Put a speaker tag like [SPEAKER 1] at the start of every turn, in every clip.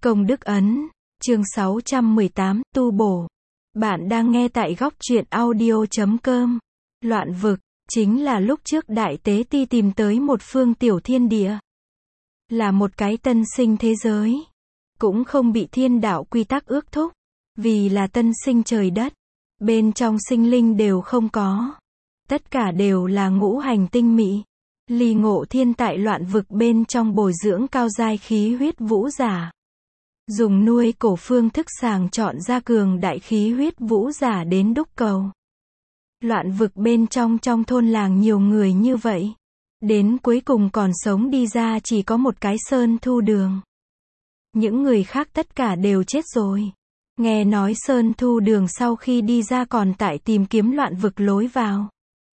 [SPEAKER 1] Công đức ấn, chương 618, tu bổ. Bạn đang nghe tại góc truyện audio.com. Loạn vực, chính là lúc trước Đại Tế Ti tìm tới một phương tiểu thiên địa. Là một cái tân sinh thế giới. Cũng không bị thiên đạo quy tắc ước thúc. Vì là tân sinh trời đất. Bên trong sinh linh đều không có. Tất cả đều là ngũ hành tinh mỹ. Ly Ngộ Thiên tại loạn vực bên trong bồi dưỡng cao giai khí huyết vũ giả. Dùng nuôi cổ phương thức sàng chọn ra cường đại khí huyết vũ giả đến đúc cầu. Loạn vực bên trong thôn làng nhiều người như vậy. Đến cuối cùng còn sống đi ra chỉ có một cái Sơn Thu Đường. Những người khác tất cả đều chết rồi. Nghe nói Sơn Thu Đường sau khi đi ra còn tại tìm kiếm loạn vực lối vào.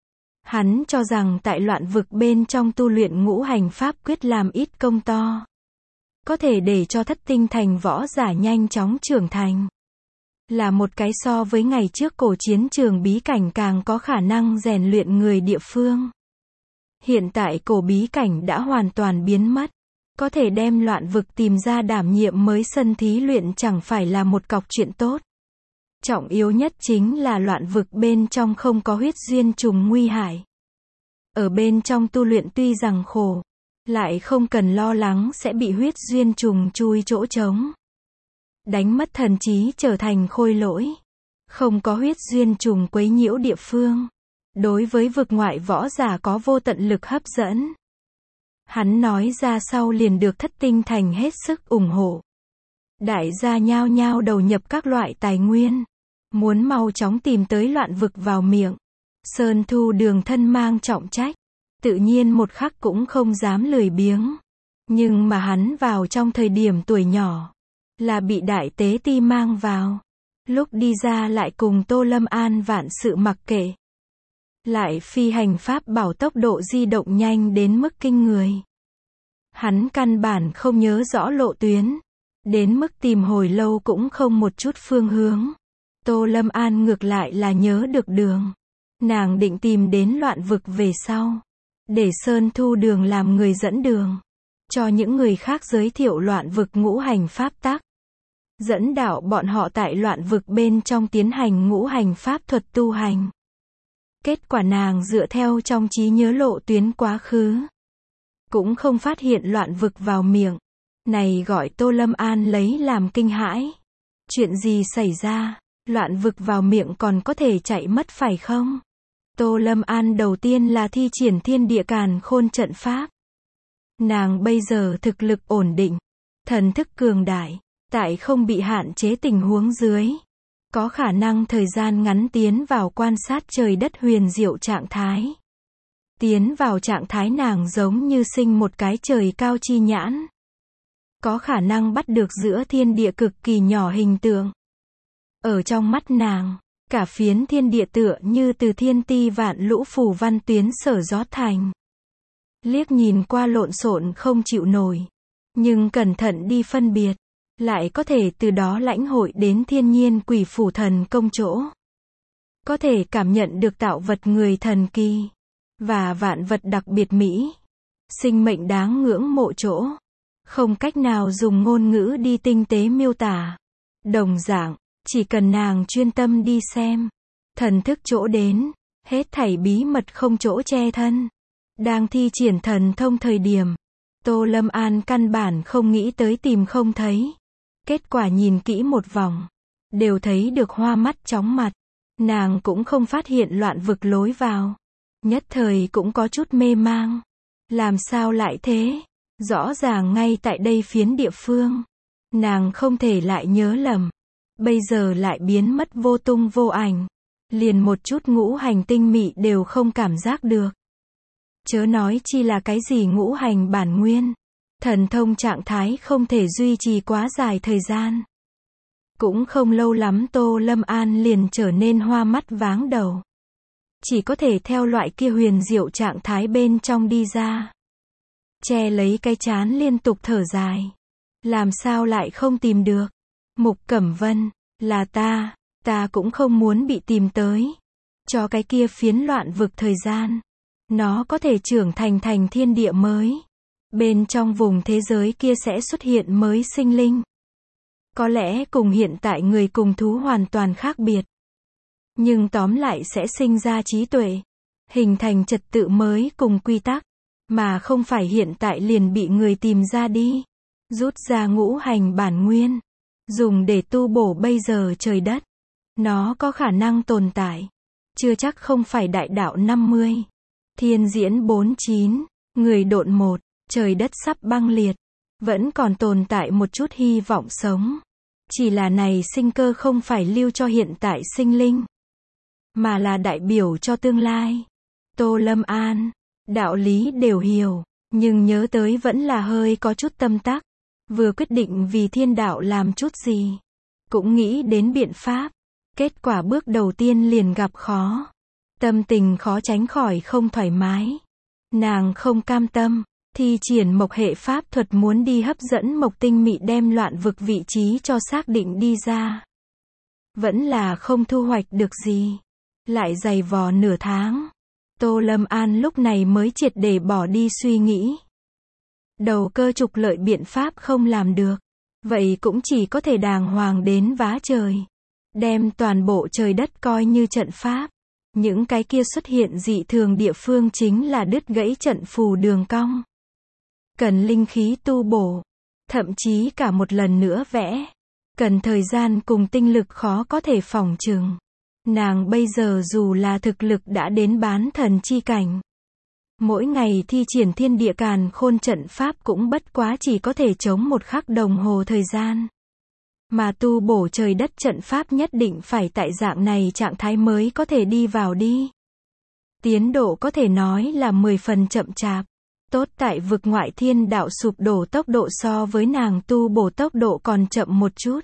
[SPEAKER 1] Hắn cho rằng tại loạn vực bên trong tu luyện ngũ hành pháp quyết làm ít công to. Có thể để cho thất tinh thành võ giả nhanh chóng trưởng thành. Là một cái so với ngày trước cổ chiến trường bí cảnh càng có khả năng rèn luyện người địa phương. Hiện tại cổ bí cảnh đã hoàn toàn biến mất. Có thể đem loạn vực tìm ra đảm nhiệm mới sân thí luyện chẳng phải là một cọc chuyện tốt. Trọng yếu nhất chính là loạn vực bên trong không có huyết duyên trùng nguy hại. Ở bên trong tu luyện tuy rằng khổ, lại không cần lo lắng sẽ bị huyết duyên trùng chui chỗ trống. Đánh mất thần trí trở thành khôi lỗi. Không có huyết duyên trùng quấy nhiễu địa phương. Đối với vực ngoại võ giả có vô tận lực hấp dẫn. Hắn nói ra sau liền được thất tinh thành hết sức ủng hộ. Đại gia nhao nhao đầu nhập các loại tài nguyên. Muốn mau chóng tìm tới loạn vực vào miệng. Sơn Thu Đường thân mang trọng trách. Tự nhiên một khắc cũng không dám lười biếng. Nhưng mà hắn vào trong thời điểm tuổi nhỏ. Là bị Đại Tế Ti mang vào. Lúc đi ra lại cùng Tô Lâm An vạn sự mặc kệ. Lại phi hành pháp bảo tốc độ di động nhanh đến mức kinh người. Hắn căn bản không nhớ rõ lộ tuyến. Đến mức tìm hồi lâu cũng không một chút phương hướng. Tô Lâm An ngược lại là nhớ được đường. Nàng định tìm đến loạn vực về sau. Để Sơn Thu Đường làm người dẫn đường. Cho những người khác giới thiệu loạn vực ngũ hành pháp tắc. Dẫn đạo bọn họ tại loạn vực bên trong tiến hành ngũ hành pháp thuật tu hành. Kết quả nàng dựa theo trong trí nhớ lộ tuyến quá khứ. Cũng không phát hiện loạn vực vào miệng. Này gọi Tô Lâm An lấy làm kinh hãi. Chuyện gì xảy ra? Loạn vực vào miệng còn có thể chạy mất phải không? Tô Lâm An đầu tiên là thi triển thiên địa càn khôn trận pháp. Nàng bây giờ thực lực ổn định. Thần thức cường đại. Tại không bị hạn chế tình huống dưới. Có khả năng thời gian ngắn tiến vào quan sát trời đất huyền diệu trạng thái. Tiến vào trạng thái nàng giống như sinh một cái trời cao chi nhãn. Có khả năng bắt được giữa thiên địa cực kỳ nhỏ hình tượng. Ở trong mắt nàng, cả phiến thiên địa tựa như từ thiên ti vạn lũ phù văn tuyến sở rót thành. Liếc nhìn qua lộn xộn không chịu nổi. Nhưng cẩn thận đi phân biệt. Lại có thể từ đó lãnh hội đến thiên nhiên quỷ phủ thần công chỗ. Có thể cảm nhận được tạo vật người thần kỳ. Và vạn vật đặc biệt mỹ. Sinh mệnh đáng ngưỡng mộ chỗ. Không cách nào dùng ngôn ngữ đi tinh tế miêu tả. Đồng dạng, chỉ cần nàng chuyên tâm đi xem. Thần thức chỗ đến. Hết thảy bí mật không chỗ che thân. Đang thi triển thần thông thời điểm. Tô Lâm An căn bản không nghĩ tới tìm không thấy. Kết quả nhìn kỹ một vòng. Đều thấy được hoa mắt chóng mặt. Nàng cũng không phát hiện loạn vực lối vào. Nhất thời cũng có chút mê mang. Làm sao lại thế? Rõ ràng ngay tại đây phiến địa phương. Nàng không thể lại nhớ lầm. Bây giờ lại biến mất vô tung vô ảnh. Liền một chút ngũ hành tinh mị đều không cảm giác được. Chớ nói chi là cái gì ngũ hành bản nguyên. Thần thông trạng thái không thể duy trì quá dài thời gian. Cũng không lâu lắm Tô Lâm An liền trở nên hoa mắt váng đầu. Chỉ có thể theo loại kia huyền diệu trạng thái bên trong đi ra. Che lấy cái trán liên tục thở dài. Làm sao lại không tìm được? Mục Cẩm Vân, là ta cũng không muốn bị tìm tới. Cho cái kia phiến loạn vực thời gian. Nó có thể trưởng thành thiên địa mới. Bên trong vùng thế giới kia sẽ xuất hiện mới sinh linh. Có lẽ cùng hiện tại người cùng thú hoàn toàn khác biệt. Nhưng tóm lại sẽ sinh ra trí tuệ, hình thành trật tự mới cùng quy tắc, mà không phải hiện tại liền bị người tìm ra đi, rút ra ngũ hành bản nguyên, dùng để tu bổ bây giờ trời đất. Nó có khả năng tồn tại, chưa chắc không phải đại đạo 50. Thiên diễn 49, người độn 1, trời đất sắp băng liệt, vẫn còn tồn tại một chút hy vọng sống. Chỉ là này sinh cơ không phải lưu cho hiện tại sinh linh, mà là đại biểu cho tương lai. Tô Lâm An, đạo lý đều hiểu, nhưng nhớ tới vẫn là hơi có chút tâm tắc. Vừa quyết định vì thiên đạo làm chút gì, cũng nghĩ đến biện pháp. Kết quả bước đầu tiên liền gặp khó. Tâm tình khó tránh khỏi không thoải mái. Nàng không cam tâm, thi triển mộc hệ pháp thuật muốn đi hấp dẫn mộc tinh mị đem loạn vực vị trí cho xác định đi ra. Vẫn là không thu hoạch được gì. Lại giày vò nửa tháng. Tô Lâm An lúc này mới triệt để bỏ đi suy nghĩ. Đầu cơ trục lợi biện pháp không làm được. Vậy cũng chỉ có thể đàng hoàng đến vá trời. Đem toàn bộ trời đất coi như trận pháp. Những cái kia xuất hiện dị thường địa phương chính là đứt gãy trận phù đường cong. Cần linh khí tu bổ. Thậm chí cả một lần nữa vẽ. Cần thời gian cùng tinh lực khó có thể phỏng chừng. Nàng bây giờ dù là thực lực đã đến bán thần chi cảnh. Mỗi ngày thi triển thiên địa càn khôn trận pháp cũng bất quá chỉ có thể chống một khắc đồng hồ thời gian. Mà tu bổ trời đất trận pháp nhất định phải tại dạng này trạng thái mới có thể đi vào đi. Tiến độ có thể nói là 10 phần chậm chạp. Tốt tại vực ngoại thiên đạo sụp đổ tốc độ so với nàng tu bổ tốc độ còn chậm một chút.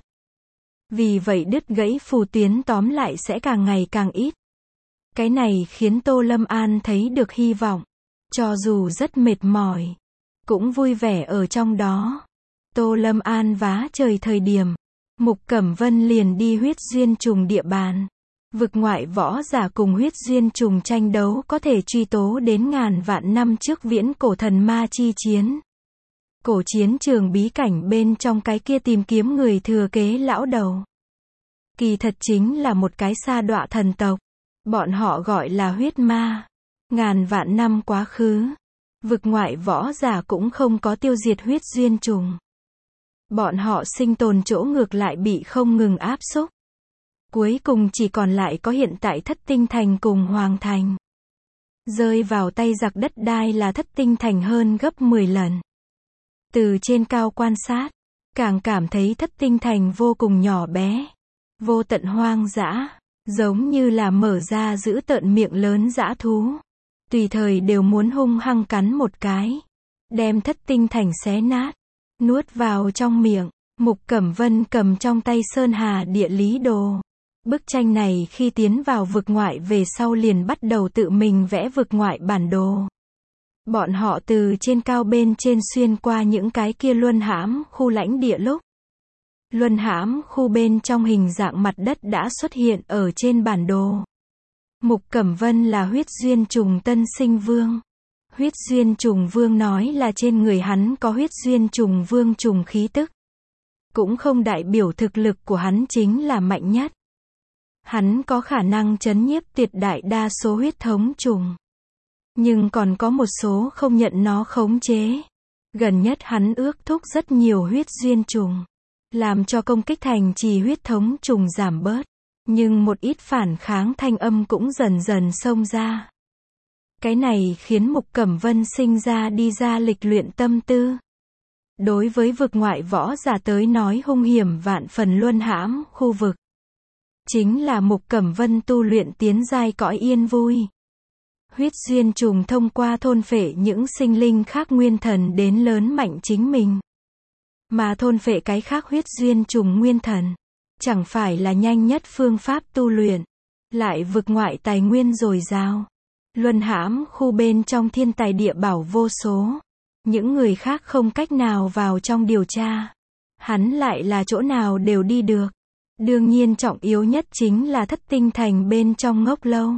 [SPEAKER 1] Vì vậy đứt gãy phù tuyến tóm lại sẽ càng ngày càng ít. Cái này khiến Tô Lâm An thấy được hy vọng. Cho dù rất mệt mỏi, cũng vui vẻ ở trong đó. Tô Lâm An vá trời thời điểm, Mục Cẩm Vân liền đi huyết duyên trùng địa bàn. Vực ngoại võ giả cùng huyết duyên trùng tranh đấu có thể truy tố đến ngàn vạn năm trước viễn cổ thần ma chi chiến. Cổ chiến trường bí cảnh bên trong cái kia tìm kiếm người thừa kế lão đầu. Kỳ thật chính là một cái sa đọa thần tộc. Bọn họ gọi là huyết ma. Ngàn vạn năm quá khứ, vực ngoại võ giả cũng không có tiêu diệt huyết duyên trùng. Bọn họ sinh tồn chỗ ngược lại bị không ngừng áp xúc. Cuối cùng chỉ còn lại có hiện tại Thất Tinh Thành cùng Hoàng Thành. Rơi vào tay giặc đất đai là Thất Tinh Thành hơn gấp 10 lần. Từ trên cao quan sát, càng cảm thấy Thất Tinh Thành vô cùng nhỏ bé, vô tận hoang dã, giống như là mở ra giữ tợn miệng lớn dã thú. Tùy thời đều muốn hung hăng cắn một cái, đem Thất Tinh Thành xé nát, nuốt vào trong miệng. Mục Cẩm Vân cầm trong tay Sơn Hà địa lý đồ. Bức tranh này khi tiến vào vực ngoại về sau liền bắt đầu tự mình vẽ vực ngoại bản đồ. Bọn họ từ trên cao bên trên xuyên qua những cái kia luân hãm khu lãnh địa lúc. Luân hãm khu bên trong hình dạng mặt đất đã xuất hiện ở trên bản đồ. Mục Cẩm Vân là huyết duyên trùng tân sinh vương. Huyết duyên trùng vương nói là trên người hắn có huyết duyên trùng vương trùng khí tức. Cũng không đại biểu thực lực của hắn chính là mạnh nhất. Hắn có khả năng trấn nhiếp tuyệt đại đa số huyết thống trùng. Nhưng còn có một số không nhận nó khống chế. Gần nhất hắn ước thúc rất nhiều huyết duyên trùng. Làm cho công kích thành trì huyết thống trùng giảm bớt. Nhưng một ít phản kháng thanh âm cũng dần dần xông ra. Cái này khiến Mục Cẩm Vân sinh ra đi ra lịch luyện tâm tư. Đối với vực ngoại võ giả tới nói hung hiểm vạn phần luân hãm khu vực. Chính là Mục Cẩm Vân tu luyện tiến giai cõi yên vui. Huyết duyên trùng thông qua thôn phệ những sinh linh khác nguyên thần đến lớn mạnh chính mình. Mà thôn phệ cái khác huyết duyên trùng nguyên thần. Chẳng phải là nhanh nhất phương pháp tu luyện. Lại vực ngoại tài nguyên dồi dào. Luân hãm khu bên trong thiên tài địa bảo vô số. Những người khác không cách nào vào trong điều tra. Hắn lại là chỗ nào đều đi được. Đương nhiên trọng yếu nhất chính là Thất Tinh Thành bên trong ngốc lâu.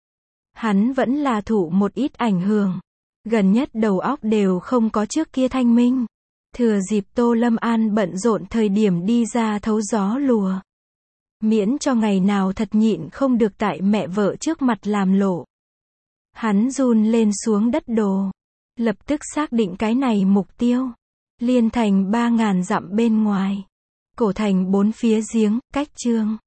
[SPEAKER 1] Hắn vẫn là thụ một ít ảnh hưởng. Gần nhất đầu óc đều không có trước kia thanh minh. Thừa dịp Tô Lâm An bận rộn thời điểm đi ra thấu gió lùa. Miễn cho ngày nào thật nhịn không được tại mẹ vợ trước mặt làm lộ. Hắn run lên xuống đất đồ. Lập tức xác định cái này mục tiêu. Liên thành 3.000 dặm bên ngoài. Cổ thành 4 phía giếng, cách Trương